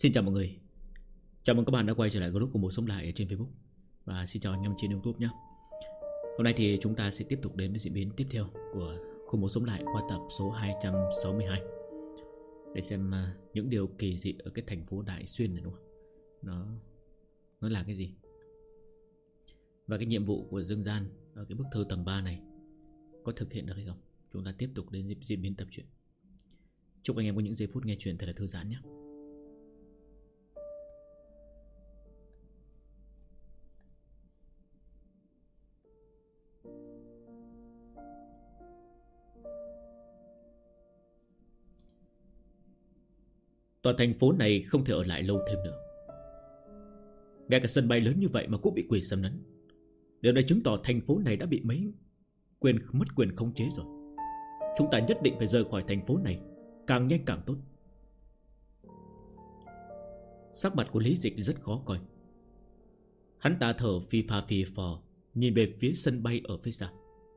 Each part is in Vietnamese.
Xin chào mọi người. Chào mừng các bạn đã quay trở lại group của Một Sống Lại ở trên Facebook. Và xin chào anh em trên YouTube nhé. Hôm nay thì chúng ta sẽ tiếp tục đến với diễn biến tiếp theo của Khu Một Sống Lại qua tập số 262, để xem những điều kỳ dị ở cái thành phố Đại Xuyên này, đúng không? Nó là cái gì? Và cái nhiệm vụ của Dương Gian ở cái bức thư tầng 3 này có thực hiện được hay không? Chúng ta tiếp tục đến diễn biến tập truyện. Chúc anh em có những giây phút nghe chuyện thật là thư giãn nhé. Tòa thành phố này không thể ở lại lâu thêm nữa. Ngay cả sân bay lớn như vậy mà cũng bị quỷ xâm lấn. Điều này chứng tỏ thành phố này đã bị mất quyền khống chế rồi. Chúng ta nhất định phải rời khỏi thành phố này, càng nhanh càng tốt. Sắc mặt của Lý Dịch rất khó coi. Hắn ta thở phì phò, nhìn về phía sân bay ở phía xa.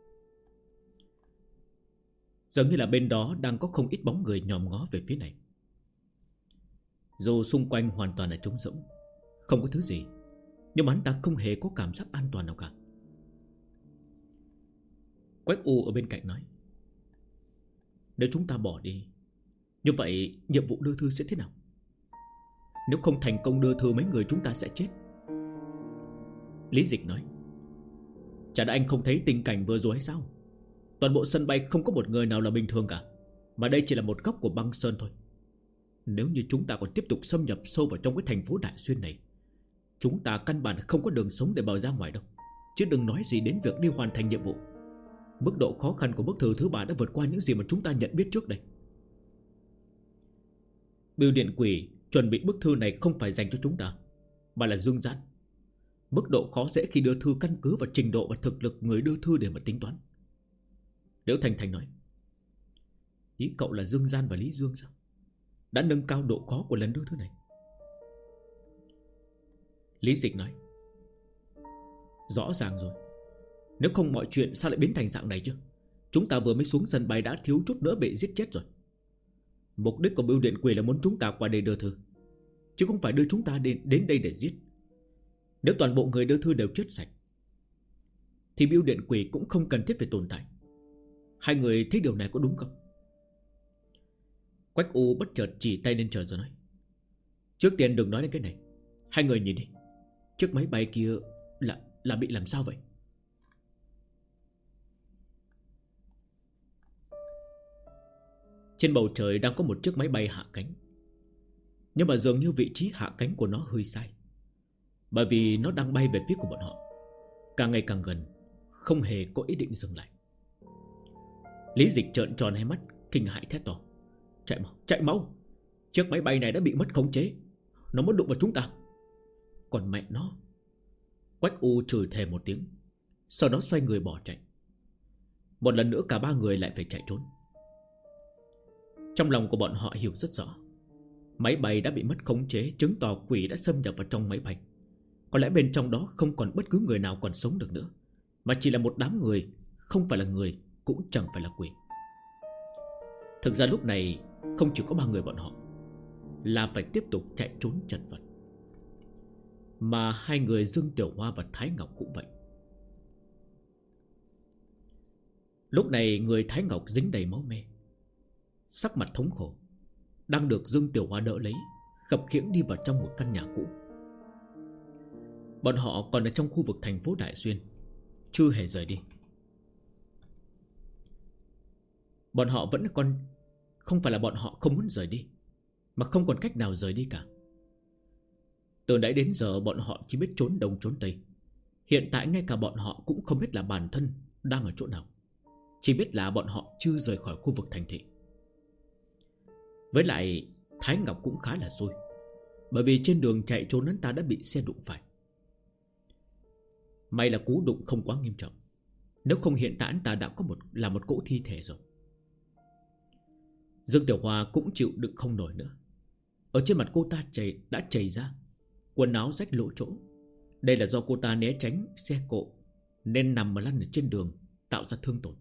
Dường như là bên đó đang có không ít bóng người nhòm ngó về phía này. Dù xung quanh hoàn toàn là trống rỗng, không có thứ gì, nhưng mà hắn ta không hề có cảm giác an toàn nào cả. Quách U ở bên cạnh nói: nếu chúng ta bỏ đi, như vậy nhiệm vụ đưa thư sẽ thế nào? Nếu không thành công đưa thư, mấy người chúng ta sẽ chết. Lý Dịch nói: chả đã anh không thấy tình cảnh vừa rồi hay sao? Toàn bộ sân bay không có một người nào là bình thường cả, mà đây chỉ là một góc của băng sơn thôi. Nếu như chúng ta còn tiếp tục xâm nhập sâu vào trong cái thành phố Đại Xuyên này, chúng ta căn bản không có đường sống để bò ra ngoài đâu, chứ đừng nói gì đến việc đi hoàn thành nhiệm vụ. Mức độ khó khăn của bức thư thứ 3 đã vượt qua những gì mà chúng ta nhận biết trước đây. Bưu điện quỷ chuẩn bị bức thư này không phải dành cho chúng ta, mà là Dương Gian. Mức độ khó dễ khi đưa thư căn cứ vào trình độ và thực lực người đưa thư để mà tính toán. Liễu Thành Thành nói: ý cậu là Dương Gian và Lý Dương sao? Đã nâng cao độ khó của lần đưa thư này. Lý Dịch nói: rõ ràng rồi. Nếu không mọi chuyện sao lại biến thành dạng này chứ? Chúng ta vừa mới xuống sân bay đã thiếu chút nữa bị giết chết rồi. Mục đích của bưu điện quỷ là muốn chúng ta qua đây đưa thư, chứ không phải đưa chúng ta đến đây để giết. Nếu toàn bộ người đưa thư đều chết sạch, thì bưu điện quỷ cũng không cần thiết phải tồn tại. Hai người thấy điều này có đúng không? Quách U bất chợt chỉ tay lên trời rồi nói: trước tiên đừng nói đến cái này. Hai người nhìn đi, chiếc máy bay kia là bị làm sao vậy? Trên bầu trời đang có một chiếc máy bay hạ cánh, nhưng mà dường như vị trí hạ cánh của nó hơi sai, bởi vì nó đang bay về phía của bọn họ, càng ngày càng gần, không hề có ý định dừng lại. Lý Dịch trợn tròn hai mắt, kinh hãi thét to: chạy mau! Chiếc máy bay này đã bị mất khống chế, nó muốn đụng vào chúng ta. Còn mẹ nó! Quách U chửi thề một tiếng, sau đó xoay người bỏ chạy. Một lần nữa cả ba người lại phải chạy trốn. Trong lòng của bọn họ hiểu rất rõ, máy bay đã bị mất khống chế, chứng tỏ quỷ đã xâm nhập vào trong máy bay. Có lẽ bên trong đó không còn bất cứ người nào còn sống được nữa, mà chỉ là một đám người, không phải là người, cũng chẳng phải là quỷ. Thực ra lúc này không chỉ có ba người bọn họ là phải tiếp tục chạy trốn chật vật, mà hai người Dương Tiểu Hoa và Thái Ngọc cũng vậy. Lúc này người Thái Ngọc dính đầy máu me, sắc mặt thống khổ, đang được Dương Tiểu Hoa đỡ lấy, khập khiễng đi vào trong một căn nhà cũ. Bọn họ còn ở trong khu vực thành phố Đại Xuyên, chưa hề rời đi. Bọn họ vẫn còn, không phải là bọn họ không muốn rời đi, mà không còn cách nào rời đi cả. Từ nãy đến giờ bọn họ chỉ biết trốn đông trốn tây. Hiện tại ngay cả bọn họ cũng không biết là bản thân đang ở chỗ nào, chỉ biết là bọn họ chưa rời khỏi khu vực thành thị. Với lại Thái Ngọc cũng khá là xui, bởi vì trên đường chạy trốn hắn ta đã bị xe đụng phải. May là cú đụng không quá nghiêm trọng, nếu không hiện tại hắn ta đã có một cỗ thi thể rồi. Dương Tiểu Hoa cũng chịu đựng không nổi nữa. Ở trên mặt cô ta đã chảy ra, quần áo rách lỗ chỗ. Đây là do cô ta né tránh xe cộ nên nằm mà lăn ở trên đường, tạo ra thương tổn.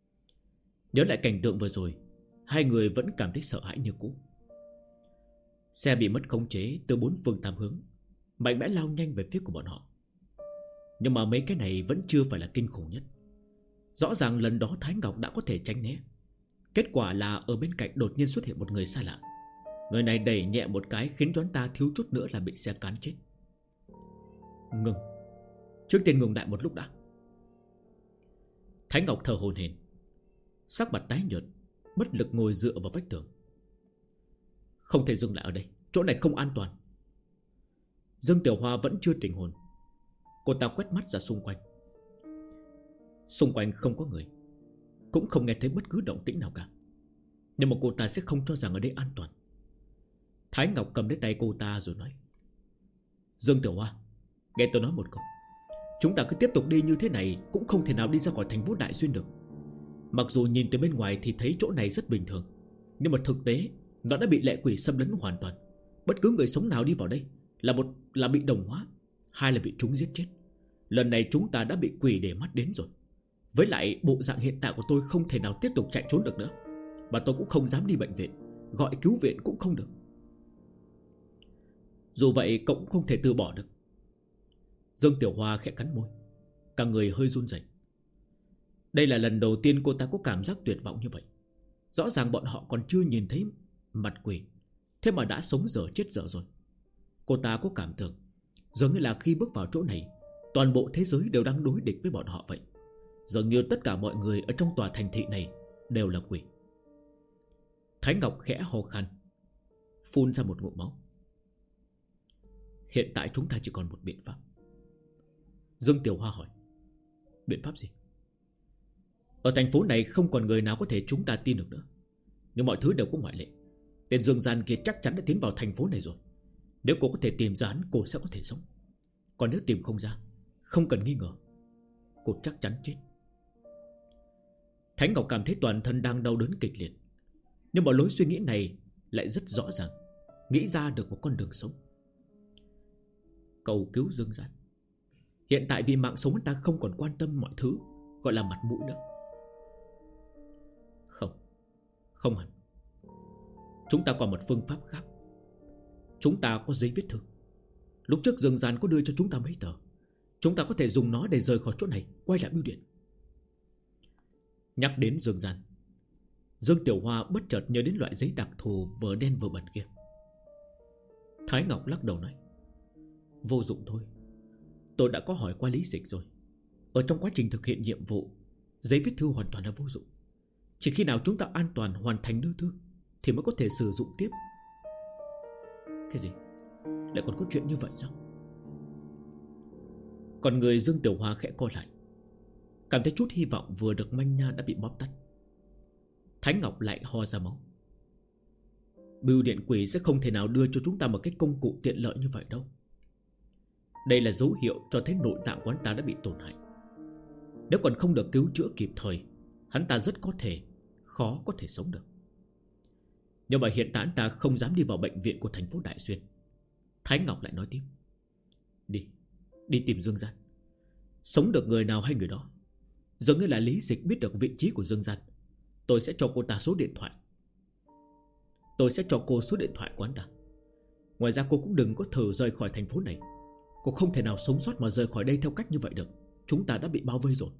Nhớ lại cảnh tượng vừa rồi, hai người vẫn cảm thấy sợ hãi như cũ. Xe bị mất khống chế từ bốn phương tám hướng, mạnh mẽ lao nhanh về phía của bọn họ. Nhưng mà mấy cái này vẫn chưa phải là kinh khủng nhất. Rõ ràng lần đó Thái Ngọc đã có thể tránh né. Kết quả là ở bên cạnh đột nhiên xuất hiện một người xa lạ. Người này đẩy nhẹ một cái khiến cho hắn ta thiếu chút nữa là bị xe cán chết. Ngừng. Trước tiên ngừng lại một lúc đã. Thái Ngọc thở hổn hển, sắc mặt tái nhợt, bất lực ngồi dựa vào vách tường. Không thể dừng lại ở đây, chỗ này không an toàn. Dương Tiểu Hoa vẫn chưa tỉnh hồn. Cô ta quét mắt ra xung quanh. Xung quanh không có người, cũng không nghe thấy bất cứ động tĩnh nào cả. Nhưng mà cô ta sẽ không cho rằng ở đây an toàn. Thái Ngọc cầm lấy tay cô ta rồi nói: Dương Tiểu Hoa, nghe tôi nói một câu. Chúng ta cứ tiếp tục đi như thế này cũng không thể nào đi ra khỏi thành phố Đại Xuyên được. Mặc dù nhìn từ bên ngoài thì thấy chỗ này rất bình thường, nhưng mà thực tế nó đã bị lệ quỷ xâm lấn hoàn toàn. Bất cứ người sống nào đi vào đây một là bị đồng hóa, hai là bị chúng giết chết. Lần này chúng ta đã bị quỷ để mắt đến rồi. Với lại bộ dạng hiện tại của tôi không thể nào tiếp tục chạy trốn được nữa. Và tôi cũng không dám đi bệnh viện, gọi cứu viện cũng không được. Dù vậy cậu cũng không thể từ bỏ được. Dương Tiểu Hoa khẽ cắn môi, cả người hơi run rẩy. Đây là lần đầu tiên cô ta có cảm giác tuyệt vọng như vậy. Rõ ràng bọn họ còn chưa nhìn thấy mặt quỷ, thế mà đã sống dở chết dở rồi. Cô ta có cảm tưởng dường như là khi bước vào chỗ này, toàn bộ thế giới đều đang đối địch với bọn họ vậy. Dường như tất cả mọi người ở trong tòa thành thị này đều là quỷ. Thái Ngọc khẽ ho khan, phun ra một ngụm máu. Hiện tại chúng ta chỉ còn một biện pháp. Dương Tiểu Hoa hỏi: Biện pháp gì? Ở thành phố này không còn người nào có thể chúng ta tin được nữa. Nhưng mọi thứ đều có ngoại lệ. Tên Dương Gian kia chắc chắn đã tiến vào thành phố này rồi. Nếu cô có thể tìm ra hắn, cô sẽ có thể sống. Còn nếu tìm không ra, không cần nghi ngờ, cô chắc chắn chết. Thái Ngọc cảm thấy toàn thân đang đau đớn kịch liệt. Nhưng mà lối suy nghĩ này lại rất rõ ràng, nghĩ ra được một con đường sống. Cầu cứu Dương Gian. Hiện tại vì mạng sống ta không còn quan tâm mọi thứ gọi là mặt mũi nữa. Không hẳn. Chúng ta còn một phương pháp khác. Chúng ta có giấy viết thư. Lúc trước Dương Gian có đưa cho chúng ta mấy tờ. Chúng ta có thể dùng nó để rời khỏi chỗ này, quay lại bưu điện. Nhắc đến Dương Gian, Dương Tiểu Hoa bất chợt nhớ đến loại giấy đặc thù vừa đen vừa bẩn kia. Thái Ngọc lắc đầu nói: Vô dụng thôi. Tôi đã có hỏi qua Lý Dịch rồi. Ở trong quá trình thực hiện nhiệm vụ, giấy viết thư hoàn toàn là vô dụng. Chỉ khi nào chúng ta an toàn hoàn thành đưa thư thì mới có thể sử dụng tiếp. Cái gì? Lại còn có chuyện như vậy sao? Còn người Dương Tiểu Hoa khẽ co lại, cảm thấy chút hy vọng vừa được manh nha đã bị bóp tắt. Thái Ngọc lại ho ra máu. Bưu điện quỷ sẽ không thể nào đưa cho chúng ta một cái công cụ tiện lợi như vậy đâu. Đây là dấu hiệu cho thấy nội tạng của hắn ta đã bị tổn hại. Nếu còn không được cứu chữa kịp thời, hắn ta rất có thể khó có thể sống được. Nhưng mà hiện tại hắn ta không dám đi vào bệnh viện của thành phố Đại Xuyên. Thái Ngọc lại nói tiếp: Đi tìm Dương Gian. Sống được người nào hay người đó. Giống như là Lý Dịch biết được vị trí của Dương Gian, tôi sẽ cho cô ta số điện thoại. Tôi sẽ cho cô số điện thoại của hắn ta. Ngoài ra cô cũng đừng có thử rời khỏi thành phố này. Cô không thể nào sống sót mà rời khỏi đây theo cách như vậy được. Chúng ta đã bị bao vây rồi.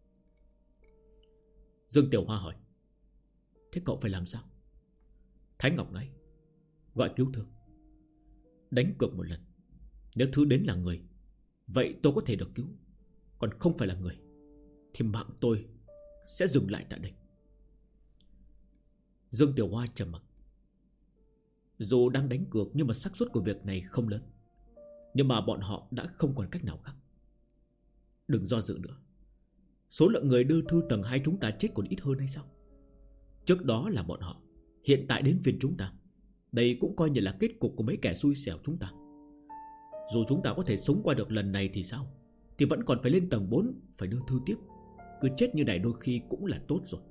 Dương Tiểu Hoa hỏi: Thế cậu phải làm sao? Thái Ngọc nói: Gọi cứu thương. Đánh cược một lần. Nếu thứ đến là người, vậy tôi có thể được cứu. Còn không phải là người thì mạng tôi sẽ dừng lại tại đây. Dương Tiểu Hoa trầm mặc. Dù đang đánh cược nhưng mà xác suất của việc này không lớn. Nhưng mà bọn họ đã không còn cách nào khác. Đừng do dự nữa. Số lượng người đưa thư tầng 2 chúng ta chết còn ít hơn hay sao? Trước đó là bọn họ, hiện tại đến phiên chúng ta. Đây cũng coi như là kết cục của mấy kẻ xui xẻo chúng ta. Dù chúng ta có thể sống qua được lần này thì sao, thì vẫn còn phải lên tầng 4, phải đưa thư tiếp. Cứ chết như này đôi khi cũng là tốt rồi.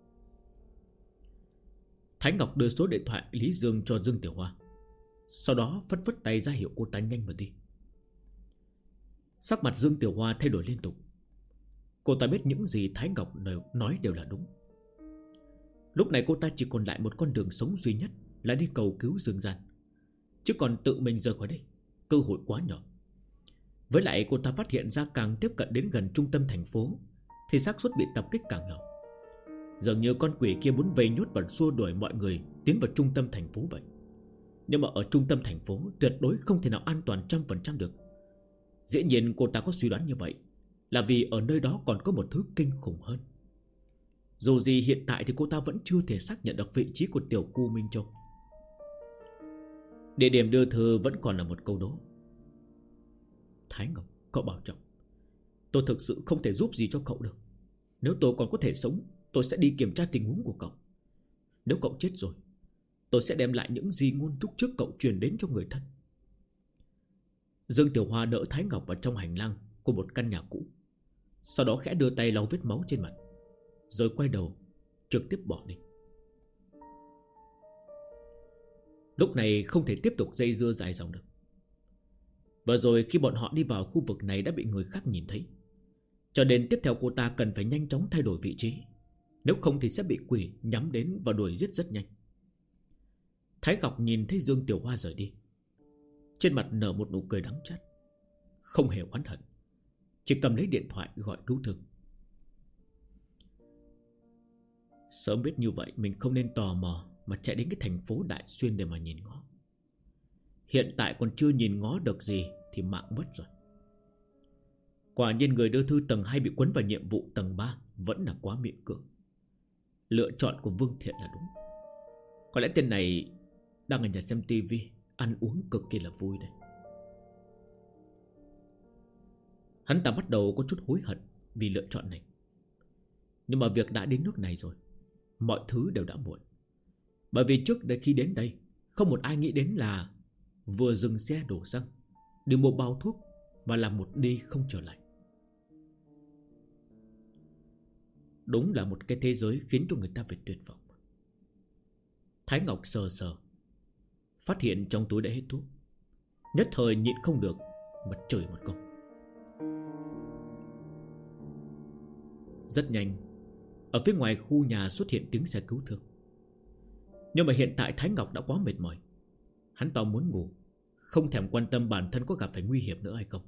Thái Ngọc đưa số điện thoại Lý Dương cho Dương Tiểu Hoa, sau đó phất phất tay ra hiệu cô ta nhanh mà đi. Sắc mặt Dương Tiểu Hoa thay đổi liên tục. Cô ta biết những gì Thái Ngọc nói đều là đúng. Lúc này cô ta chỉ còn lại một con đường sống duy nhất, là đi cầu cứu Dương Gian. chứ còn tự mình rời khỏi đây, cơ hội quá nhỏ. Với lại cô ta phát hiện ra càng tiếp cận đến gần trung tâm thành phố thì xác suất bị tập kích càng nhỏ. Dường như con quỷ kia muốn vây nhốt và xua đuổi mọi người tiến vào trung tâm thành phố vậy. Nhưng mà ở trung tâm thành phố tuyệt đối không thể nào an toàn 100% được. Dĩ nhiên cô ta có suy đoán như vậy là vì ở nơi đó còn có một thứ kinh khủng hơn. Dù gì hiện tại thì cô ta vẫn chưa thể xác nhận được vị trí của tiểu khu Minh Châu. Địa điểm đưa thư vẫn còn là một câu đố. Thái Ngọc, cậu bảo trọng. Tôi thực sự không thể giúp gì cho cậu được. Nếu tôi còn có thể sống, tôi sẽ đi kiểm tra tình huống của cậu. Nếu cậu chết rồi, tôi sẽ đem lại những gì ngôn túc trước cậu truyền đến cho người thân. Dương Tiểu Hoa đỡ Thái Ngọc vào trong hành lang của một căn nhà cũ, sau đó khẽ đưa tay lau vết máu trên mặt, rồi quay đầu trực tiếp bỏ đi. Lúc này không thể tiếp tục dây dưa dài dòng được. Vừa rồi khi bọn họ đi vào khu vực này đã bị người khác nhìn thấy, cho nên tiếp theo cô ta cần phải nhanh chóng thay đổi vị trí, nếu không thì sẽ bị quỷ nhắm đến và đuổi giết rất nhanh. Thái Ngọc nhìn thấy Dương Tiểu Hoa rời đi, trên mặt nở một nụ cười đắng chát, không hề oán hận, chỉ cầm lấy điện thoại gọi cứu thương. Sớm biết như vậy mình không nên tò mò mà chạy đến cái thành phố Đại Xuyên để mà nhìn ngó. Hiện tại còn chưa nhìn ngó được gì thì mạng mất rồi. Quả nhiên người đưa thư tầng 2 bị quấn vào nhiệm vụ tầng 3 vẫn là quá miễn cưỡng. Lựa chọn của Vương Thiện là đúng. Có lẽ tên này đang ở nhà xem tivi, ăn uống cực kỳ là vui đây. Hắn ta bắt đầu có chút hối hận vì lựa chọn này. Nhưng mà việc đã đến nước này rồi, mọi thứ đều đã muộn. Bởi vì trước đây khi đến đây, không một ai nghĩ đến là vừa dừng xe đổ xăng, đi mua bao thuốc và làm một đi không trở lại. Đúng là một cái thế giới khiến cho người ta phải tuyệt vọng. Thái Ngọc sờ sờ, phát hiện trong túi đã hết thuốc, nhất thời nhịn không được mà chửi một câu. Rất nhanh, ở phía ngoài khu nhà xuất hiện tiếng xe cứu thương. Nhưng mà hiện tại Thái Ngọc đã quá mệt mỏi, hắn to muốn ngủ, không thèm quan tâm bản thân có gặp phải nguy hiểm nữa hay không.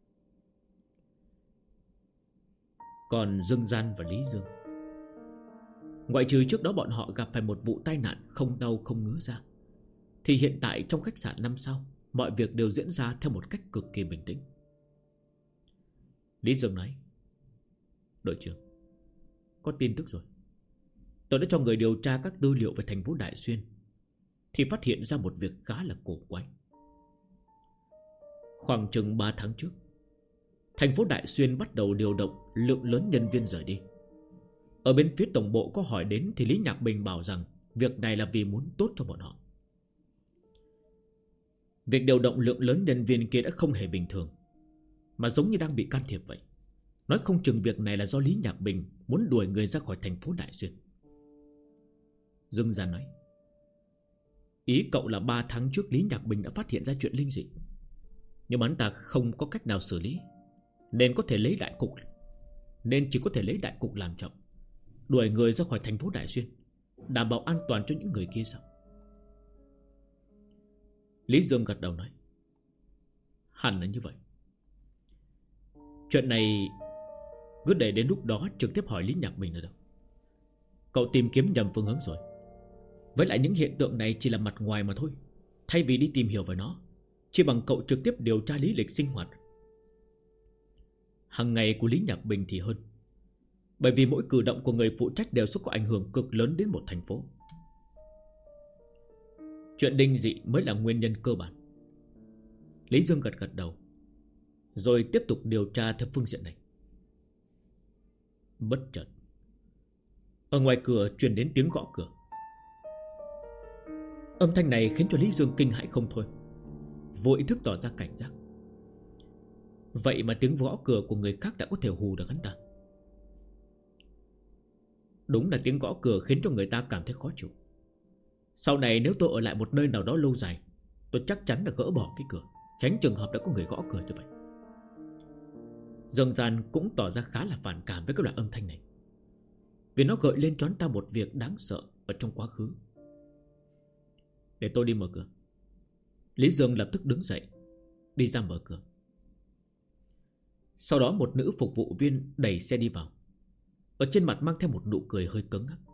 Còn Dương Gian và Lý Dương, ngoại trừ trước đó bọn họ gặp phải một vụ tai nạn không đau không ngứa ra, thì hiện tại trong khách sạn 5 sao mọi việc đều diễn ra theo một cách cực kỳ bình tĩnh. Lý Dương nói: đội trưởng, có tin tức rồi. Tôi đã cho người điều tra các tư liệu về thành phố Đại Xuyên, thì phát hiện ra một việc khá là cổ quái. Khoảng chừng 3 tháng trước, thành phố Đại Xuyên bắt đầu điều động lượng lớn nhân viên rời đi. Ở bên phía tổng bộ có hỏi đến thì Lý Nhạc Bình bảo rằng việc này là vì muốn tốt cho bọn họ. Việc điều động lượng lớn nhân viên kia đã không hề bình thường, mà giống như đang bị can thiệp vậy. Nói không chừng việc này là do Lý Nhạc Bình muốn đuổi người ra khỏi thành phố Đại Xuyên. Dương Gian nói: ý cậu là 3 tháng trước Lý Nhạc Bình đã phát hiện ra chuyện linh dị, nhưng mà hắn ta không có cách nào xử lý, nên chỉ có thể lấy đại cục làm trọng, đuổi người ra khỏi thành phố Đại Xuyên, đảm bảo an toàn cho những người kia sao? Lý Dương gật đầu nói: hẳn là như vậy. Chuyện này cứ để đến lúc đó trực tiếp hỏi Lý Nhạc Bình là được. Cậu tìm kiếm nhầm phương hướng rồi. Với lại những hiện tượng này chỉ là mặt ngoài mà thôi. Thay vì đi tìm hiểu về nó, chỉ bằng cậu trực tiếp điều tra lý lịch sinh hoạt hàng ngày của Lý Nhạc Bình thì hơn. Bởi vì mỗi cử động của người phụ trách đều sẽ có ảnh hưởng cực lớn đến một thành phố. Chuyện linh dị mới là nguyên nhân cơ bản. Lý Dương gật gật đầu, rồi tiếp tục điều tra theo phương diện này. Bất chợt, ở ngoài cửa truyền đến tiếng gõ cửa. Âm thanh này khiến cho Lý Dương kinh hãi không thôi, vô ý thức tỏ ra cảnh giác. Vậy mà tiếng gõ cửa của người khác đã có thể hù được hắn ta. Đúng là tiếng gõ cửa khiến cho người ta cảm thấy khó chịu. Sau này nếu tôi ở lại một nơi nào đó lâu dài, tôi chắc chắn là gỡ bỏ cái cửa, tránh trường hợp đã có người gõ cửa như vậy. Dương Gian cũng tỏ ra khá là phản cảm với cái loại âm thanh này, vì nó gợi lên cho hắn ta một việc đáng sợ ở trong quá khứ. Để tôi đi mở cửa. Lý Dương lập tức đứng dậy, đi ra mở cửa. Sau đó một nữ phục vụ viên đẩy xe đi vào, ở trên mặt mang theo một nụ cười hơi cứng ngắc.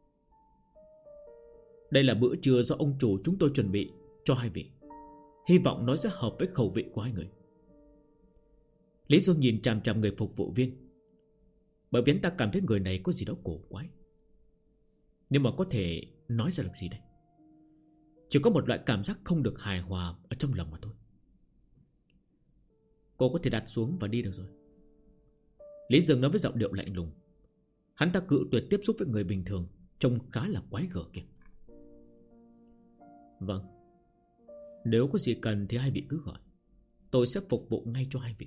Đây là bữa trưa do ông chủ chúng tôi chuẩn bị cho hai vị, hy vọng nó sẽ hợp với khẩu vị của hai người. Lý Dương nhìn chằm chằm người phục vụ viên, bởi vì anh ta cảm thấy người này có gì đó cổ quái. Nhưng mà có thể nói ra được gì đây? Chỉ có một loại cảm giác không được hài hòa ở trong lòng mà thôi. Cô có thể đặt xuống và đi được rồi. Lý Dương nói với giọng điệu lạnh lùng. Hắn ta cự tuyệt tiếp xúc với người bình thường, trông khá là quái gở kìa. Vâng, nếu có gì cần thì hai vị cứ gọi, tôi sẽ phục vụ ngay cho hai vị.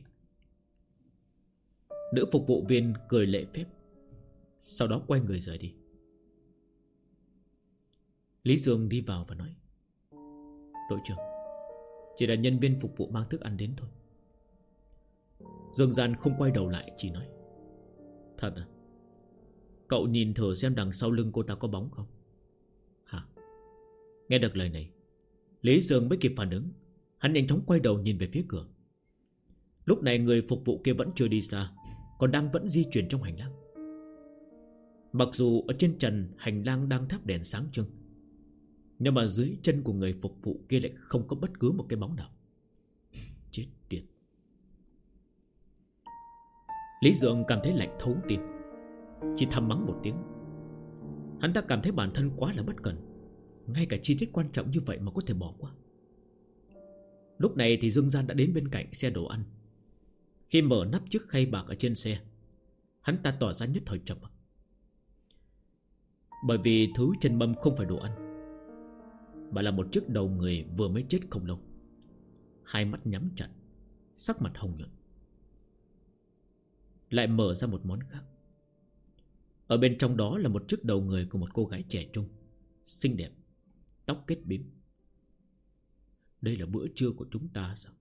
Nữ phục vụ viên cười lễ phép, sau đó quay người rời đi. Lý Dương đi vào và nói: đội trưởng, chỉ là nhân viên phục vụ mang thức ăn đến thôi. Dương Gian không quay đầu lại, chỉ nói: thật à? Cậu nhìn thử xem đằng sau lưng cô ta có bóng không? Hả? Nghe được lời này, Lý Dương mới kịp phản ứng. Hắn nhanh chóng quay đầu nhìn về phía cửa. Lúc này người phục vụ kia vẫn chưa đi xa, còn vẫn di chuyển trong hành lang. Mặc dù ở trên trần hành lang đang thắp đèn sáng trưng, nhưng mà dưới chân của người phục vụ kia lại không có bất cứ một cái bóng nào. Chết tiệt. Lý Dương cảm thấy lạnh thấu tim, chỉ thầm mắng một tiếng. Hắn ta cảm thấy bản thân quá là bất cẩn, ngay cả chi tiết quan trọng như vậy mà có thể bỏ qua. Lúc này thì Dương Gian đã đến bên cạnh xe đồ ăn. Khi mở nắp chiếc khay bạc ở trên xe, hắn ta tỏ ra nhất thời trầm mặc. Bởi vì thứ trên mâm không phải đồ ăn, mà là một chiếc đầu người vừa mới chết không lâu, hai mắt nhắm chặt, sắc mặt hồng nhuận. Lại mở ra một món khác. Ở bên trong đó là một chiếc đầu người của một cô gái trẻ trung, xinh đẹp, tóc kết bím. Đây là bữa trưa của chúng ta sao?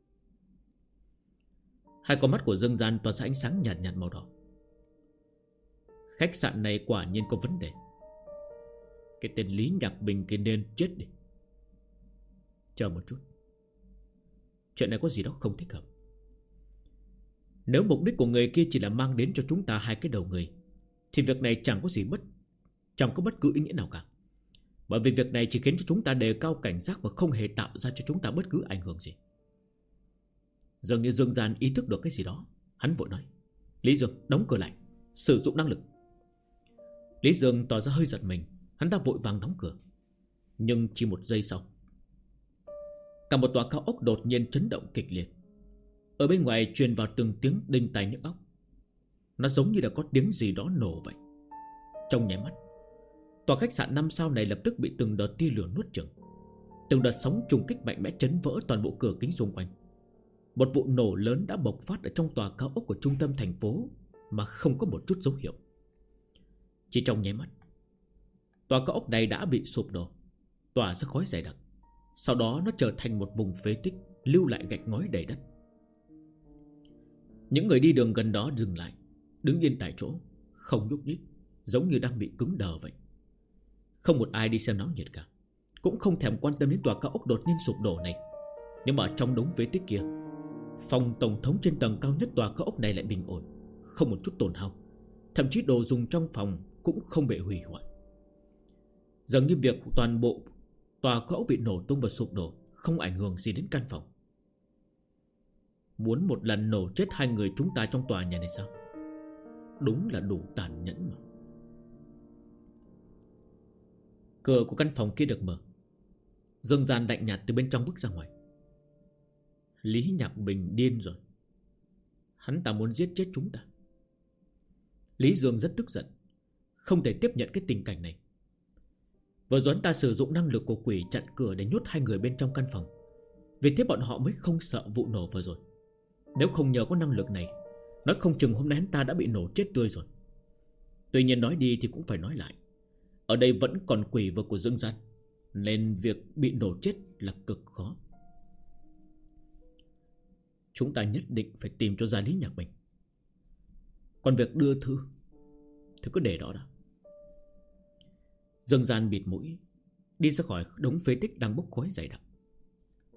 Hai con mắt của Dương Gian tỏa ra ánh sáng nhạt nhạt màu đỏ. Khách sạn này quả nhiên có vấn đề. Cái tên Lý Nhạc Bình kia nên chết đi. Chờ một chút, chuyện này có gì đó không thích hợp. Nếu mục đích của người kia chỉ là mang đến cho chúng ta hai cái đầu người, thì việc này chẳng có bất cứ ý nghĩa nào cả. Bởi vì việc này chỉ khiến cho chúng ta đề cao cảnh giác, mà không hề tạo ra cho chúng ta bất cứ ảnh hưởng gì. Dường như Dương Gian ý thức được cái gì đó, hắn vội nói: Lý Dương, đóng cửa lại, sử dụng năng lực. Lý Dương tỏ ra hơi giật mình, hắn ta vội vàng đóng cửa. Nhưng chỉ một giây sau, cả một tòa cao ốc đột nhiên chấn động kịch liệt. Ở bên ngoài truyền vào từng tiếng đinh tai nhức óc. Nó giống như là có tiếng gì đó nổ vậy. Trong nháy mắt, tòa khách sạn 5 sao này lập tức bị từng đợt tia lửa nuốt chửng. Từng đợt sóng trùng kích mạnh mẽ chấn vỡ toàn bộ cửa kính xung quanh. Một vụ nổ lớn đã bộc phát ở trong tòa cao ốc của trung tâm thành phố, mà không có một chút dấu hiệu. Chỉ trong nháy mắt, tòa cao ốc này đã bị sụp đổ, tỏa ra khói dày đặc. Sau đó nó trở thành một vùng phế tích, lưu lại gạch ngói đầy đất. Những người đi đường gần đó dừng lại, đứng yên tại chỗ, không nhúc nhích, giống như đang bị cứng đờ vậy. Không một ai đi xem náo nhiệt cả, cũng không thèm quan tâm đến tòa cao ốc đột nhiên sụp đổ này. Nhưng mà trong đống phế tích kia, phòng tổng thống trên tầng cao nhất tòa cao ốc này lại bình ổn, không một chút tổn hao. Thậm chí đồ dùng trong phòng cũng không bị hủy hoại. Dường như việc toàn bộ tòa cao ốc bị nổ tung và sụp đổ không ảnh hưởng gì đến căn phòng. Muốn một lần nổ chết hai người chúng ta trong tòa nhà này sao? Đúng là đủ tàn nhẫn mà. Cửa của căn phòng kia được mở. Dương Gian lạnh nhạt từ bên trong bước ra ngoài. Lý Nhạc Bình điên rồi. Hắn ta muốn giết chết chúng ta. Lý Dương rất tức giận, không thể tiếp nhận cái tình cảnh này. Vừa rồi hắn ta sử dụng năng lực của quỷ chặn cửa để nhốt hai người bên trong căn phòng. Vì thế bọn họ mới không sợ vụ nổ vừa rồi. Nếu không nhờ có năng lực này, nói không chừng hôm nay hắn ta đã bị nổ chết tươi rồi. Tuy nhiên nói đi thì cũng phải nói lại, ở đây vẫn còn quỷ vực của Dương Gian, nên việc bị nổ chết là cực khó. Chúng ta nhất định phải tìm cho ra Lý Nhạc Bình. Còn việc đưa thư thì cứ để đó đã. Dương Gian bịt mũi, đi ra khỏi đống phế tích đang bốc khói dày đặc.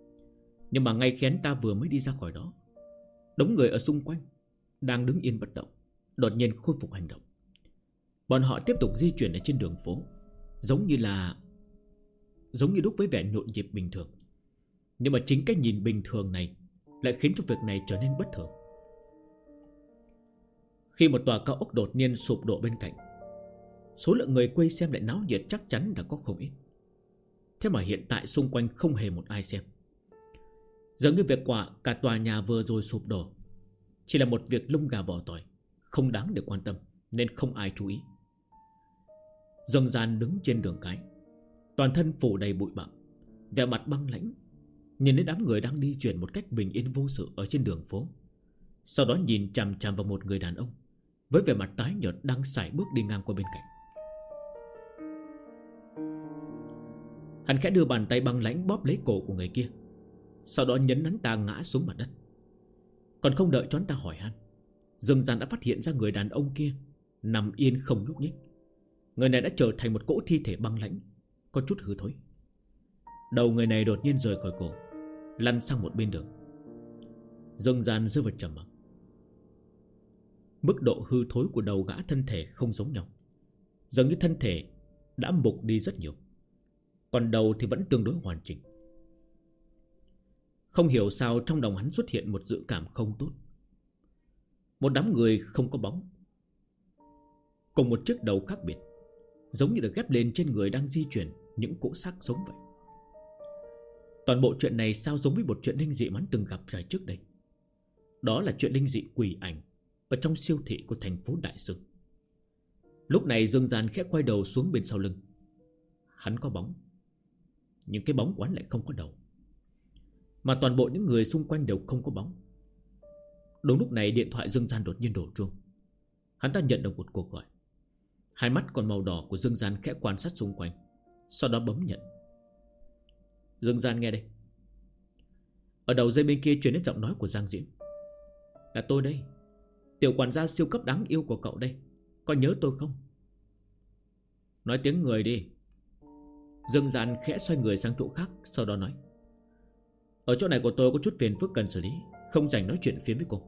Nhưng mà ngay khi hắn ta vừa mới đi ra khỏi đó, đống người ở xung quanh đang đứng yên bất động đột nhiên khôi phục hành động. Bọn họ tiếp tục di chuyển ở trên đường phố, giống như lúc với vẻ nhộn nhịp bình thường. Nhưng mà chính cái nhìn bình thường này lại khiến cho việc này trở nên bất thường. Khi một tòa cao ốc đột nhiên sụp đổ bên cạnh, số lượng người quay xem lại náo nhiệt chắc chắn đã có không ít. Thế mà hiện tại xung quanh không hề một ai xem. Giống như việc cả tòa nhà vừa rồi sụp đổ chỉ là một việc lông gà vỏ tỏi, không đáng để quan tâm, nên không ai chú ý. Dương Gian đứng trên đường cái, toàn thân phủ đầy bụi bặm, vẻ mặt băng lãnh, nhìn đến đám người đang đi chuyển một cách bình yên vô sự ở trên đường phố. Sau đó nhìn chằm chằm vào một người đàn ông với vẻ mặt tái nhợt đang sải bước đi ngang qua bên cạnh. Hắn khẽ đưa bàn tay băng lãnh bóp lấy cổ của người kia, sau đó nhấn hắn ta ngã xuống mặt đất. Còn không đợi cho hắn ta hỏi han, Dương Gian đã phát hiện ra người đàn ông kia nằm yên không nhúc nhích. Người này đã trở thành một cỗ thi thể băng lãnh, có chút hư thối. Đầu người này đột nhiên rời khỏi cổ, lăn sang một bên đường. Dương Gian rơi vào trầm mặc. Mức độ hư thối của đầu gã thân thể không giống nhau, dường như thân thể đã mục đi rất nhiều, còn đầu thì vẫn tương đối hoàn chỉnh. Không hiểu sao trong lòng hắn xuất hiện một dự cảm không tốt. Một đám người không có bóng, cùng một chiếc đầu khác biệt, giống như được ghép lên trên người đang di chuyển những cỗ xác sống vậy. Toàn bộ chuyện này sao giống với một chuyện linh dị mà hắn từng gặp phải trước đây. Đó là chuyện linh dị quỷ ảnh ở trong siêu thị của thành phố Đại Sương. Lúc này Dương Gian khẽ quay đầu xuống bên sau lưng. Hắn có bóng, nhưng cái bóng của hắn lại không có đầu, mà toàn bộ những người xung quanh đều không có bóng. Đúng lúc này điện thoại Dương Gian đột nhiên đổ chuông. Hắn ta nhận được một cuộc gọi. Hai mắt còn màu đỏ của Dương Gian khẽ quan sát xung quanh, sau đó bấm nhận. Dương Gian nghe đây. Ở đầu dây bên kia truyền đến giọng nói của Giang Diễm. Là tôi đây, tiểu quản gia siêu cấp đáng yêu của cậu đây. Có nhớ tôi không? Nói tiếng người đi. Dương Gian khẽ xoay người sang chỗ khác, sau đó nói. Ở chỗ này của tôi có chút phiền phức cần xử lý, không rảnh nói chuyện phiếm với cô.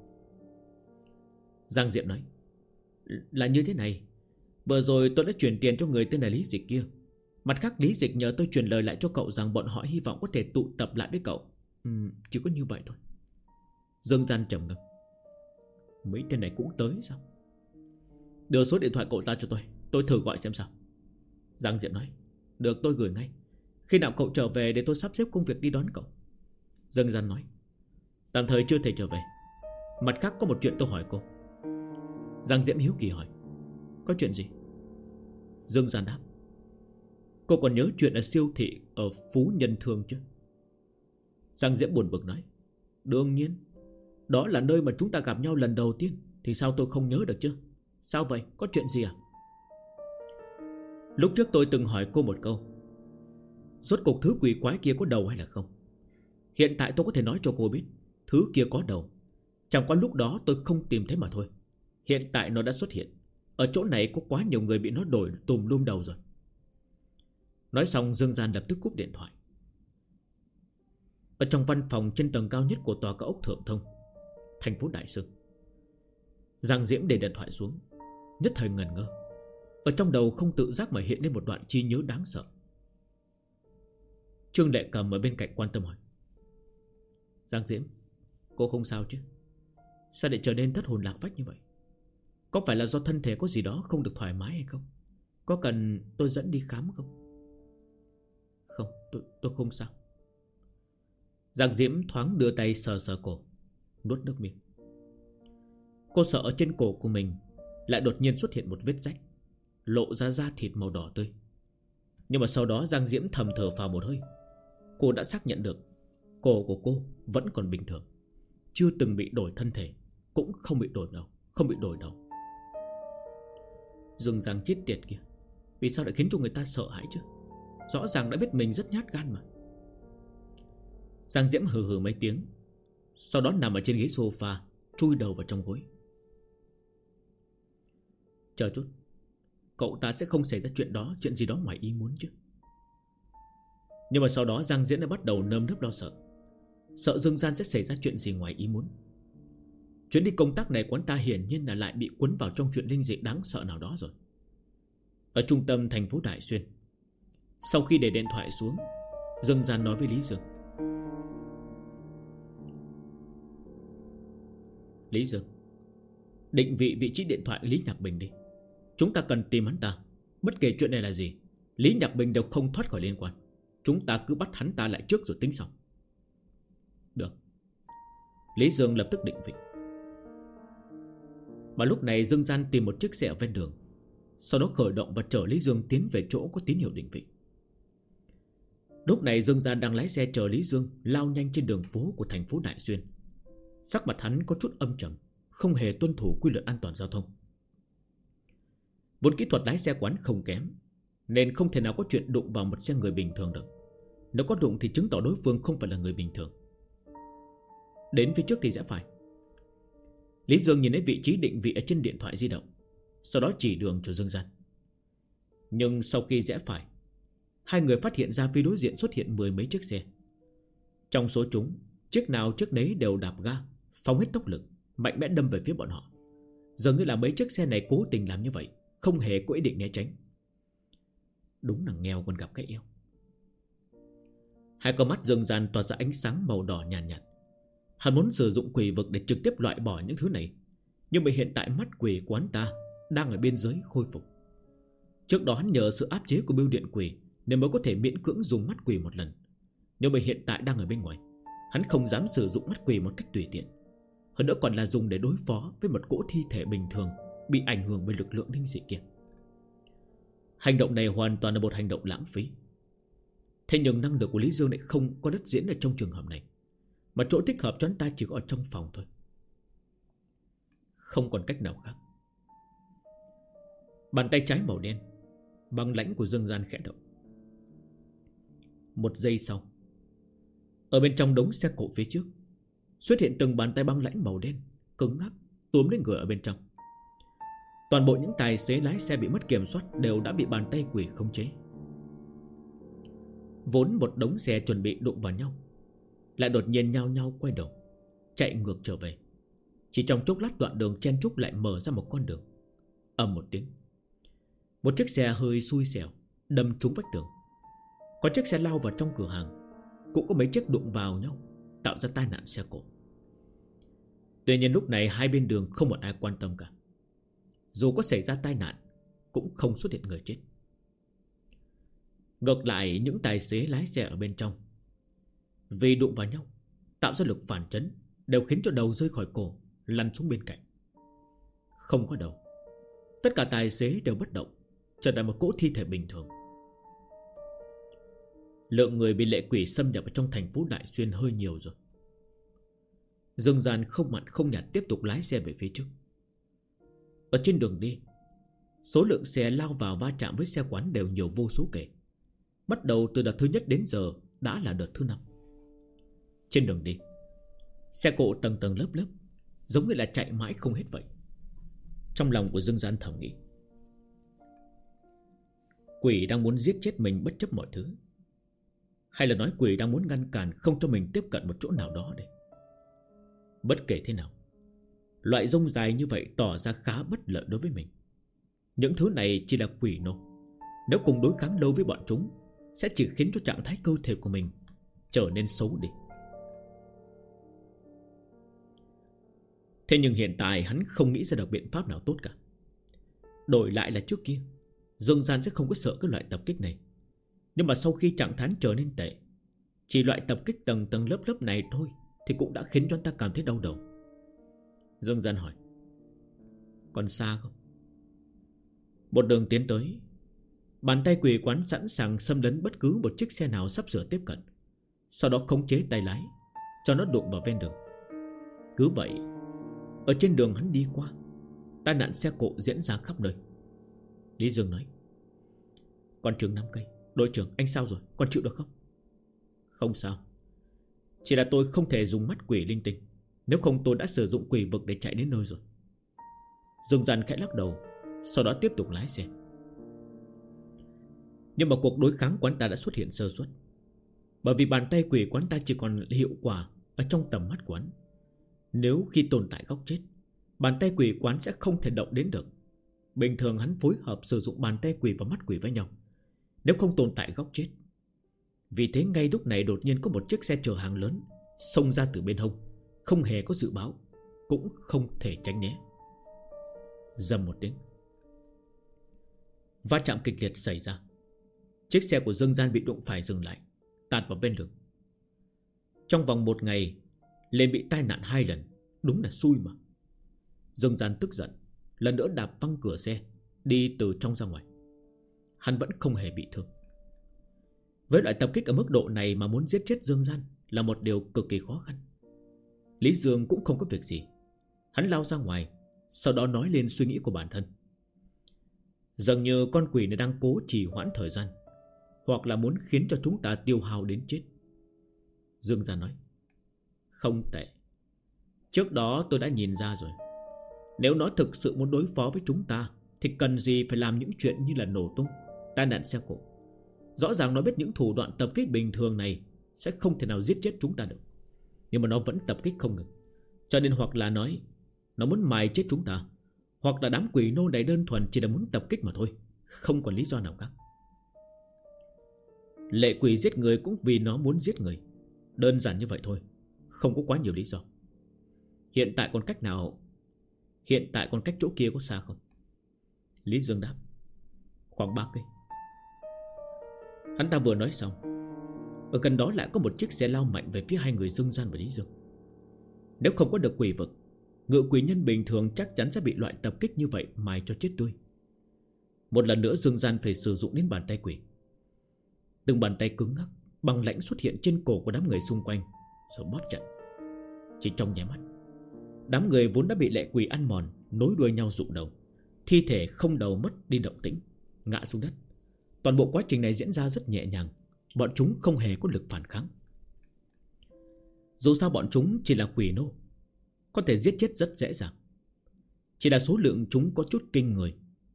Giang Diệm nói. Là như thế này, vừa rồi tôi đã chuyển tiền cho người tên là Lý Dịch kia. Mặt khác Lý Dịch nhờ tôi truyền lời lại cho cậu rằng bọn họ hy vọng có thể tụ tập lại với cậu. Chỉ có như vậy thôi. Dương Gian trầm ngâm. Mấy tên này cũng tới sao? Đưa số điện thoại cậu ta cho tôi thử gọi xem sao. Giang Diệm nói. Được, tôi gửi ngay. Khi nào cậu trở về để tôi sắp xếp công việc đi đón cậu. Dương Gian nói. Tạm thời chưa thể trở về. Mặt khác có một chuyện tôi hỏi cô. Giang Diễm hiếu kỳ hỏi. Có chuyện gì? Dương Gian đáp. Cô còn nhớ chuyện ở siêu thị ở Phú Nhân Thương chứ? Giang Diễm buồn bực nói. Đương nhiên, đó là nơi mà chúng ta gặp nhau lần đầu tiên, thì sao tôi không nhớ được chứ? Sao vậy? Có chuyện gì à? Lúc trước tôi từng hỏi cô một câu. Rốt cuộc thứ quỷ quái kia có đầu hay là không? Hiện tại tôi có thể nói cho cô biết, thứ kia có đầu. Chẳng qua lúc đó tôi không tìm thấy mà thôi. Hiện tại nó đã xuất hiện. Ở chỗ này có quá nhiều người bị nó đổi tùm lum đầu rồi. Nói xong Dương Gian lập tức cúp điện thoại. Ở trong văn phòng trên tầng cao nhất của tòa cao ốc Thượng Thông, thành phố Đại Sương, Giang Diễm để điện thoại xuống, nhất thời ngẩn ngơ. Ở trong đầu không tự giác mà hiện lên một đoạn trí nhớ đáng sợ. Trương Lệ Cầm ở bên cạnh quan tâm hỏi. Giang Diễm, cô không sao chứ? Sao lại trở nên thất hồn lạc phách như vậy? Có phải là do thân thể có gì đó không được thoải mái hay không? Có cần tôi dẫn đi khám không? Không, tôi không sao. Giang Diễm thoáng đưa tay sờ sờ cổ, nuốt nước miếng. Cô sợ ở trên cổ của mình lại đột nhiên xuất hiện một vết rách, lộ ra da thịt màu đỏ tươi. Nhưng mà sau đó Giang Diễm thầm thở phào một hơi. Cô đã xác nhận được cổ của cô vẫn còn bình thường, chưa từng bị đổi thân thể, cũng không bị đổi đầu. Dương Giang chết tiệt kìa, vì sao lại khiến cho người ta sợ hãi chứ? Rõ ràng đã biết mình rất nhát gan mà. Giang Diễm hừ hừ mấy tiếng, sau đó nằm ở trên ghế sofa, chui đầu vào trong gối. Chờ chút, cậu ta sẽ không xảy ra chuyện gì đó ngoài ý muốn chứ? Nhưng mà sau đó Giang Diễm đã bắt đầu nơm nớp lo sợ. sợ Dương Gian sẽ xảy ra chuyện gì ngoài ý muốn. Chuyến đi công tác này của hắn ta hiển nhiên là lại bị cuốn vào trong chuyện linh dị đáng sợ nào đó rồi. Ở trung tâm thành phố Đại Xuyên, sau khi để điện thoại xuống, Dương Gian nói với Lý Dương: Lý Dương, định vị vị trí điện thoại Lý Nhạc Bình đi. Chúng ta cần tìm hắn ta. Bất kể chuyện này là gì, Lý Nhạc Bình đều không thoát khỏi liên quan. Chúng ta cứ bắt hắn ta lại trước rồi tính sau. Được. Lý Dương lập tức định vị. Mà lúc này Dương Gian tìm một chiếc xe ở ven đường, sau đó khởi động và chở Lý Dương tiến về chỗ có tín hiệu định vị. Lúc này Dương Gian đang lái xe chờ Lý Dương lao nhanh trên đường phố của thành phố Đại Xuyên. Sắc mặt hắn có chút âm trầm, không hề tuân thủ quy luật an toàn giao thông. Vốn kỹ thuật lái xe quán không kém, nên không thể nào có chuyện đụng vào một xe người bình thường được. Nếu có đụng thì chứng tỏ đối phương không phải là người bình thường. Đến phía trước thì rẽ phải. Lý Dương nhìn thấy vị trí định vị ở trên điện thoại di động, sau đó chỉ đường cho Dương Gian. Nhưng sau khi rẽ phải, hai người phát hiện ra phía đối diện xuất hiện mười mấy chiếc xe. Trong số chúng, chiếc nào chiếc nấy đều đạp ga, phóng hết tốc lực, mạnh mẽ đâm về phía bọn họ. Dường như là mấy chiếc xe này cố tình làm như vậy, không hề có ý định né tránh. Đúng là nghèo còn gặp cái eo. Hai con mắt Dương Gian tỏa ra ánh sáng màu đỏ nhàn nhạt. Hắn muốn sử dụng quỷ vực để trực tiếp loại bỏ những thứ này, nhưng mà hiện tại mắt quỷ của hắn ta đang ở biên giới khôi phục. Trước đó hắn nhờ sự áp chế của bưu điện quỷ nên mới có thể miễn cưỡng dùng mắt quỷ một lần. Nhưng mà hiện tại đang ở bên ngoài, hắn không dám sử dụng mắt quỷ một cách tùy tiện. Hơn nữa còn là dùng để đối phó với một cỗ thi thể bình thường bị ảnh hưởng bởi lực lượng linh dị kia. Hành động này hoàn toàn là một hành động lãng phí. Thế nhưng năng lực của Lý Dương lại không có đất diễn ở trong trường hợp này, mà chỗ thích hợp cho hắn ta chỉ có ở trong phòng thôi. Không còn cách nào khác. Bàn tay trái màu đen băng lãnh của Dương Gian khẽ động. Một giây sau, ở bên trong đống xe cộ phía trước xuất hiện từng bàn tay băng lãnh màu đen cứng ngắc túm lên người ở bên trong. Toàn bộ những tài xế lái xe bị mất kiểm soát đều đã bị bàn tay quỷ khống chế. Vốn một đống xe chuẩn bị đụng vào nhau, lại đột nhiên nhao nhao quay đầu chạy ngược trở về. Chỉ trong chốc lát đoạn đường chen chúc lại mở ra một con đường. Ầm một tiếng, một chiếc xe hơi xui xẻo đâm trúng vách tường. Có chiếc xe lao vào trong cửa hàng, cũng có mấy chiếc đụng vào nhau, tạo ra tai nạn xe cộ. Tuy nhiên lúc này hai bên đường không một ai quan tâm cả. Dù có xảy ra tai nạn cũng không xuất hiện người chết. Ngược lại những tài xế lái xe ở bên trong, vì đụng vào nhau tạo ra lực phản chấn, đều khiến cho đầu rơi khỏi cổ, lăn xuống bên cạnh. Không có đầu, tất cả tài xế đều bất động, trở thành một cỗ thi thể bình thường. Lượng người bị lệ quỷ xâm nhập ở trong thành phố Đại Xuyên hơi nhiều rồi. Dương Gian không mặn không nhạt tiếp tục lái xe về phía trước. Ở trên đường đi, số lượng xe lao vào va chạm với xe quán đều nhiều vô số kể. Bắt đầu từ đợt thứ nhất đến giờ đã là đợt thứ 5. Trên đường đi, xe cộ tầng tầng lớp lớp, giống như là chạy mãi không hết vậy. Trong lòng của Dương Gian thầm nghĩ, quỷ đang muốn giết chết mình bất chấp mọi thứ, hay là nói quỷ đang muốn ngăn cản không cho mình tiếp cận một chỗ nào đó đây. Bất kể thế nào, loại rông dài như vậy tỏ ra khá bất lợi đối với mình. Những thứ này chỉ là quỷ nô, nếu cùng đối kháng lâu với bọn chúng sẽ chỉ khiến cho trạng thái cơ thể của mình trở nên xấu đi. Thế nhưng hiện tại hắn không nghĩ ra được biện pháp nào tốt cả. Đổi lại là trước kia, Dương Gian sẽ không có sợ cái loại tập kích này. Nhưng mà sau khi trạng thái trở nên tệ, chỉ loại tập kích tầng tầng lớp lớp này thôi thì cũng đã khiến cho anh ta cảm thấy đau đầu. Dương Gian hỏi, còn xa không? Một đường tiến tới, bàn tay quỷ quán sẵn sàng xâm lấn bất cứ một chiếc xe nào sắp sửa tiếp cận, sau đó khống chế tay lái cho nó đụng vào ven đường. Cứ vậy, ở trên đường hắn đi qua, tai nạn xe cộ diễn ra khắp nơi. Lý Dương nói, còn chừng 5 cây. Đội trưởng, anh sao rồi? Còn chịu được không? Không sao, chỉ là tôi không thể dùng mắt quỷ linh tinh, nếu không tôi đã sử dụng quỷ vực để chạy đến nơi rồi. Dương Gian khẽ lắc đầu, sau đó tiếp tục lái xe. Nhưng mà cuộc đối kháng quán ta đã xuất hiện sơ suất, bởi vì bàn tay quỷ quán ta chỉ còn hiệu quả ở trong tầm mắt của hắn. Nếu khi tồn tại góc chết, bàn tay quỷ quán sẽ không thể động đến được. Bình thường hắn phối hợp sử dụng bàn tay quỷ và mắt quỷ với nhau. Nếu không tồn tại góc chết. Vì thế ngay lúc này đột nhiên có một chiếc xe chở hàng lớn xông ra từ bên hông, không hề có dự báo, cũng không thể tránh né. Rầm một tiếng, va chạm kịch liệt xảy ra. Chiếc xe của Dương Gian bị đụng phải dừng lại, tạt vào ven đường. Trong vòng 1 ngày lên bị tai nạn 2 lần, đúng là xui mà. Dương Gian tức giận, lần nữa đạp văng cửa xe, đi từ trong ra ngoài. Hắn vẫn không hề bị thương. Với loại tập kích ở mức độ này mà muốn giết chết Dương Gian là một điều cực kỳ khó khăn. Lý Dương cũng không có việc gì. Hắn lao ra ngoài, sau đó nói lên suy nghĩ của bản thân. Dường như con quỷ này đang cố trì hoãn thời gian, hoặc là muốn khiến cho chúng ta tiêu hao đến chết. Dương Gian nói, không tệ. Trước đó tôi đã nhìn ra rồi. Nếu nó thực sự muốn đối phó với chúng ta thì cần gì phải làm những chuyện như là nổ tung, tai nạn xe cộ. Rõ ràng nó biết những thủ đoạn tập kích bình thường này sẽ không thể nào giết chết chúng ta được, nhưng mà nó vẫn tập kích không ngừng. Cho nên hoặc là nói nó muốn mài chết chúng ta, hoặc là đám quỷ nô này đơn thuần chỉ là muốn tập kích mà thôi, không còn lý do nào khác. Lệ quỷ giết người cũng vì nó muốn giết người, đơn giản như vậy thôi, không có quá nhiều lý do. Hiện tại còn cách nào? Hiện tại còn cách chỗ kia có xa không? Lý Dương đáp, khoảng 3 cây. Hắn ta vừa nói xong, ở gần đó lại có một chiếc xe lao mạnh về phía hai người Dương Gian và Lý Dương. Nếu không có được quỷ vực, ngự quỷ nhân bình thường chắc chắn sẽ bị loại tập kích như vậy mài cho chết tươi. Một lần nữa Dương Gian phải sử dụng đến bàn tay quỷ. Từng bàn tay cứng ngắc, băng lãnh xuất hiện trên cổ của đám người xung quanh, rồi bóp chặt. Chỉ trong nháy mắt, đám người vốn đã bị lệ quỷ ăn mòn nối đuôi nhau rụng đầu, thi thể không đầu mất đi động tĩnh, ngã xuống đất. Toàn bộ quá trình này diễn ra rất nhẹ nhàng, bọn chúng không hề có lực phản kháng. Dù sao bọn chúng chỉ là quỷ nô, có thể giết chết rất dễ dàng. Chỉ là số lượng chúng có chút kinh người.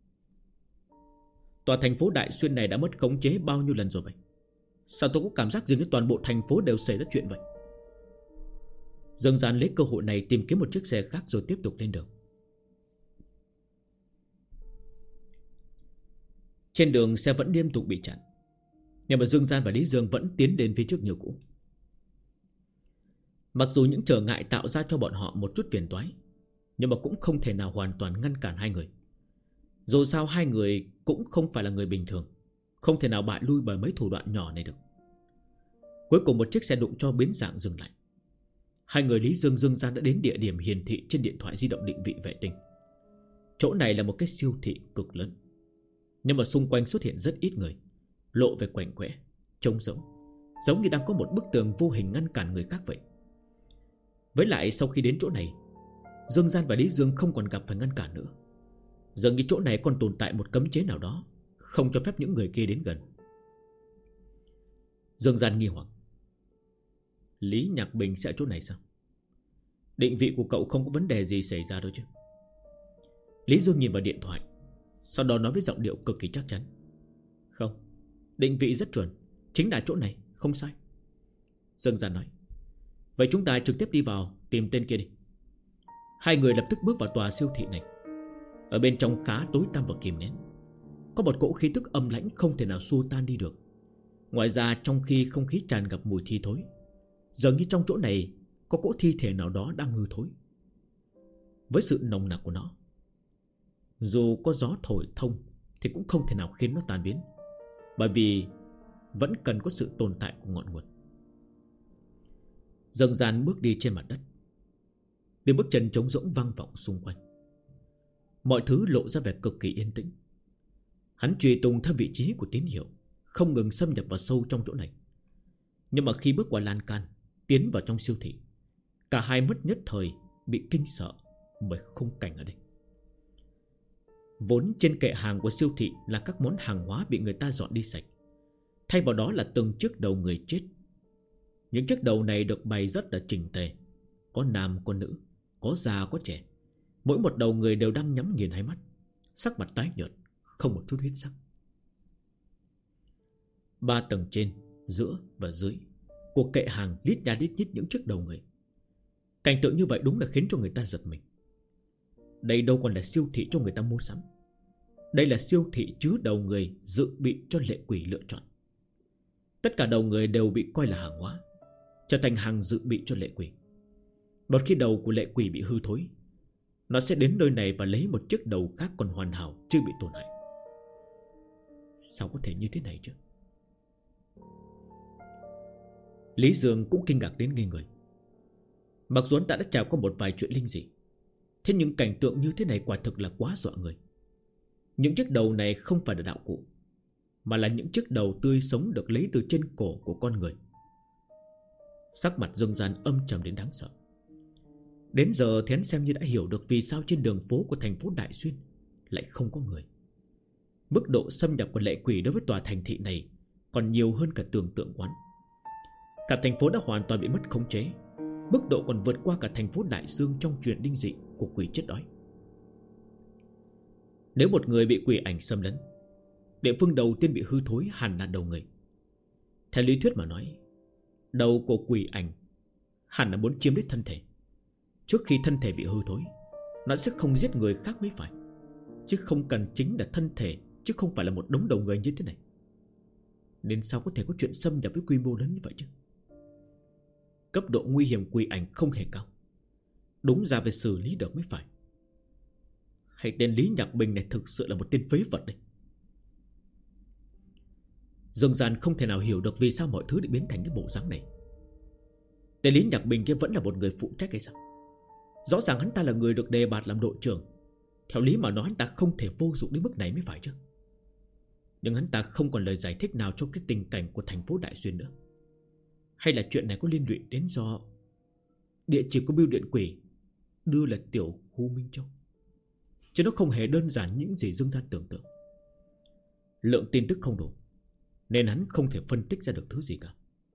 Tòa thành phố Đại Xuyên này đã mất khống chế bao nhiêu lần rồi vậy? Sao tôi có cảm giác dường như toàn bộ thành phố đều xảy ra chuyện vậy? Dương Gian lấy cơ hội này tìm kiếm một chiếc xe khác rồi tiếp tục lên đường. Trên đường xe vẫn liên tục bị chặn, nhưng mà Dương Gian và Lý Dương vẫn tiến đến phía trước như cũ. Mặc dù những trở ngại tạo ra cho bọn họ một chút phiền toái, nhưng mà cũng không thể nào hoàn toàn ngăn cản hai người. Dù sao hai người cũng không phải là người bình thường, không thể nào bại lui bởi mấy thủ đoạn nhỏ này được. Cuối cùng một chiếc xe đụng cho biến dạng dừng lại. Hai người Lý Dương Dương Gian đã đến địa điểm hiển thị trên điện thoại di động định vị vệ tinh. Chỗ này là một cái siêu thị cực lớn, nhưng mà xung quanh xuất hiện rất ít người, lộ về quạnh quẽ, trống rỗng, giống như đang có một bức tường vô hình ngăn cản người khác vậy. Với lại sau khi đến chỗ này, Dương Gian và Lý Dương không còn gặp phải ngăn cản nữa. Dường như chỗ này còn tồn tại một cấm chế nào đó, không cho phép những người kia đến gần. Dương Gian nghi hoặc, Lý Nhạc Bình sẽ ở chỗ này sao? Định vị của cậu không có vấn đề gì xảy ra đâu chứ? Lý Dương nhìn vào điện thoại, sau đó nói với giọng điệu cực kỳ chắc chắn, không, định vị rất chuẩn, chính là chỗ này, không sai. Dương Gian nói, vậy chúng ta trực tiếp đi vào tìm tên kia đi. Hai người lập tức bước vào tòa siêu thị này. Ở bên trong khá tối tăm và kìm nén, có một cỗ khí tức âm lãnh không thể nào xua tan đi được. Ngoài ra trong khi không khí tràn ngập mùi thi thối, dường như trong chỗ này có cỗ thi thể nào đó đang hư thối. Với sự nồng nặc của nó, dù có gió thổi thông thì cũng không thể nào khiến nó tan biến, bởi vì vẫn cần có sự tồn tại của ngọn nguồn. Dương Gian bước đi trên mặt đất, tiếng bước chân trống rỗng vang vọng xung quanh. Mọi thứ lộ ra vẻ cực kỳ yên tĩnh. Hắn truy tung theo vị trí của tín hiệu, không ngừng xâm nhập vào sâu trong chỗ này. Nhưng mà khi bước qua lan can, tiến vào trong siêu thị, cả hai mất nhất thời bị kinh sợ bởi khung cảnh ở đây. Vốn trên kệ hàng của siêu thị là các món hàng hóa bị người ta dọn đi sạch, thay vào đó là từng chiếc đầu người chết. Những chiếc đầu này được bày rất là chỉnh tề, có nam có nữ, có già có trẻ. Mỗi một đầu người đều đang nhắm nghiền hai mắt, sắc mặt tái nhợt, không một chút huyết sắc. 3 tầng trên, giữa và dưới của kệ hàng lít nha lít nhít những chiếc đầu người. Cảnh tượng như vậy đúng là khiến cho người ta giật mình. Đây đâu còn là siêu thị cho người ta mua sắm. Đây là siêu thị chứa đầu người dự bị cho lệ quỷ lựa chọn. Tất cả đầu người đều bị coi là hàng hóa, trở thành hàng dự bị cho lệ quỷ. Một khi đầu của lệ quỷ bị hư thối, nó sẽ đến nơi này và lấy một chiếc đầu khác còn hoàn hảo, chưa bị tổn hại. Sao có thể như thế này chứ? Lý Dương cũng kinh ngạc đến ngây người. Mặc dù anh ta đã trải qua một vài chuyện linh dị, thế nhưng cảnh tượng như thế này quả thực là quá dọa người. Những chiếc đầu này không phải là đạo cụ, mà là những chiếc đầu tươi sống được lấy từ trên cổ của con người. Sắc mặt Dương Gian âm trầm đến đáng sợ. Đến giờ thì hắn xem như đã hiểu được vì sao trên đường phố của thành phố Đại Xuyên lại không có người. Mức độ xâm nhập của lệ quỷ đối với tòa thành thị này còn nhiều hơn cả tưởng tượng quán. Cả thành phố đã hoàn toàn bị mất khống chế, mức độ còn vượt qua cả thành phố Đại Dương trong chuyện linh dị của quỷ chết đói. Nếu một người bị quỷ ảnh xâm lấn, địa phương đầu tiên bị hư thối hẳn là đầu người. Theo lý thuyết mà nói, đầu của quỷ ảnh hẳn là muốn chiếm lấy thân thể. Trước khi thân thể bị hư thối, nó sẽ không giết người khác mới phải, chứ không cần chính là thân thể, chứ không phải là một đống đầu người như thế này. Nên sao có thể có chuyện xâm nhập với quy mô lớn như vậy chứ? Cấp độ nguy hiểm quỷ ảnh không hề cao, đúng ra phải xử lý được mới phải. Hay tên Lý Nhạc Bình này thực sự là một tên phế vật đây. Dương Gian không thể nào hiểu được vì sao mọi thứ lại biến thành cái bộ dáng này. Tên Lý Nhạc Bình kia vẫn là một người phụ trách hay sao? Rõ ràng hắn ta là người được đề bạt làm đội trưởng. Theo lý mà nói hắn ta không thể vô dụng đến mức này mới phải chứ. Nhưng hắn ta không còn lời giải thích nào cho cái tình cảnh của thành phố Đại Xuyên nữa. Hay là chuyện này có liên lụy đến do địa chỉ của bưu điện quỷ đưa là tiểu khu Minh Châu, chứ nó không hề đơn giản những gì Dương Gian tưởng tượng. Lượng tin tức không đủ, nên hắn không thể phân tích ra được thứ gì cả.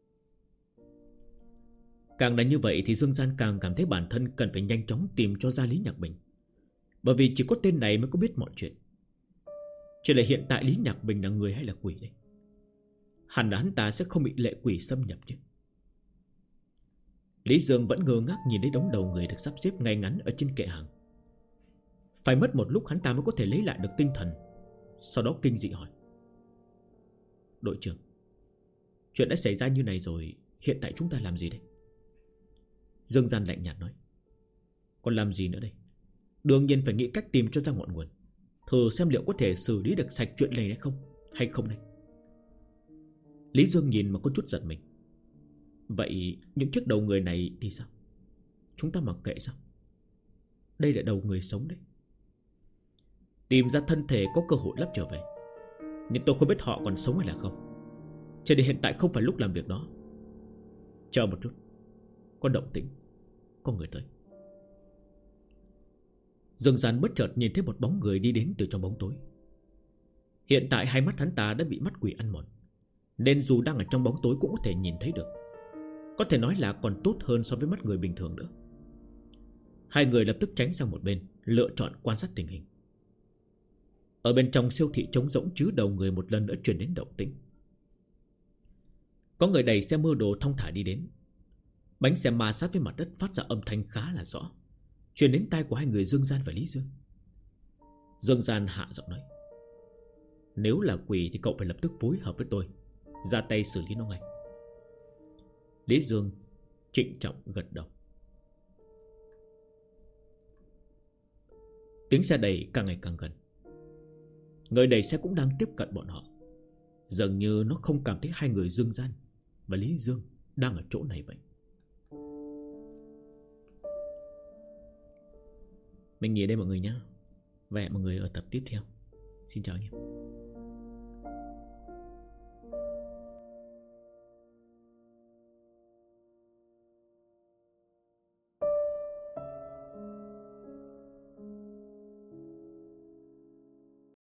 Càng là như vậy thì Dương Gian càng cảm thấy bản thân cần phải nhanh chóng tìm cho ra Lý Nhạc Bình, bởi vì chỉ có tên này mới có biết mọi chuyện. Chỉ là hiện tại Lý Nhạc Bình là người hay là quỷ đây? Hẳn là hắn ta sẽ không bị lệ quỷ xâm nhập chứ. Lý Dương vẫn ngơ ngác nhìn thấy đống đầu người được sắp xếp ngay ngắn ở trên kệ hàng. Phải mất một lúc hắn ta mới có thể lấy lại được tinh thần. Sau đó kinh dị hỏi: đội trưởng, chuyện đã xảy ra như này rồi, hiện tại chúng ta làm gì đây? Dương Gian lạnh nhạt nói: còn làm gì nữa đây? Đương nhiên phải nghĩ cách tìm cho ra ngọn nguồn, thử xem liệu có thể xử lý được sạch chuyện này hay không đây. Lý Dương nhìn mà có chút giận mình. Vậy những chiếc đầu người này thì sao? Chúng ta mặc kệ sao? Đây là đầu người sống đấy. Tìm ra thân thể có cơ hội lắp trở về, nhưng tôi không biết họ còn sống hay là không. Cho nên hiện tại không phải lúc làm việc đó. Chờ một chút, có động tĩnh, có người tới. Dương Gian bất chợt nhìn thấy một bóng người đi đến từ trong bóng tối. Hiện tại hai mắt hắn ta đã bị mắt quỷ ăn mòn, nên dù đang ở trong bóng tối cũng có thể nhìn thấy được. Có thể nói là còn tốt hơn so với mắt người bình thường nữa. Hai người lập tức tránh sang một bên, lựa chọn quan sát tình hình. Ở bên trong siêu thị trống rỗng chứa đầu người một lần nữa truyền đến động tĩnh. Có người đẩy xe mơ đồ thong thả đi đến. Bánh xe ma sát với mặt đất phát ra âm thanh khá là rõ, truyền đến tai của hai người Dương Gian và Lý Dương. Dương Gian hạ giọng nói: nếu là quỷ thì cậu phải lập tức phối hợp với tôi, ra tay xử lý nó ngay. Lý Dương trịnh trọng gật đầu. Tiếng xe đẩy càng ngày càng gần. Người đẩy xe cũng đang tiếp cận bọn họ. Dường như nó không cảm thấy hai người Dương Gian và Lý Dương đang ở chỗ này vậy. Mình nghỉ đây mọi người nhé. Và hẹn mọi người ở tập tiếp theo. Xin chào anh em.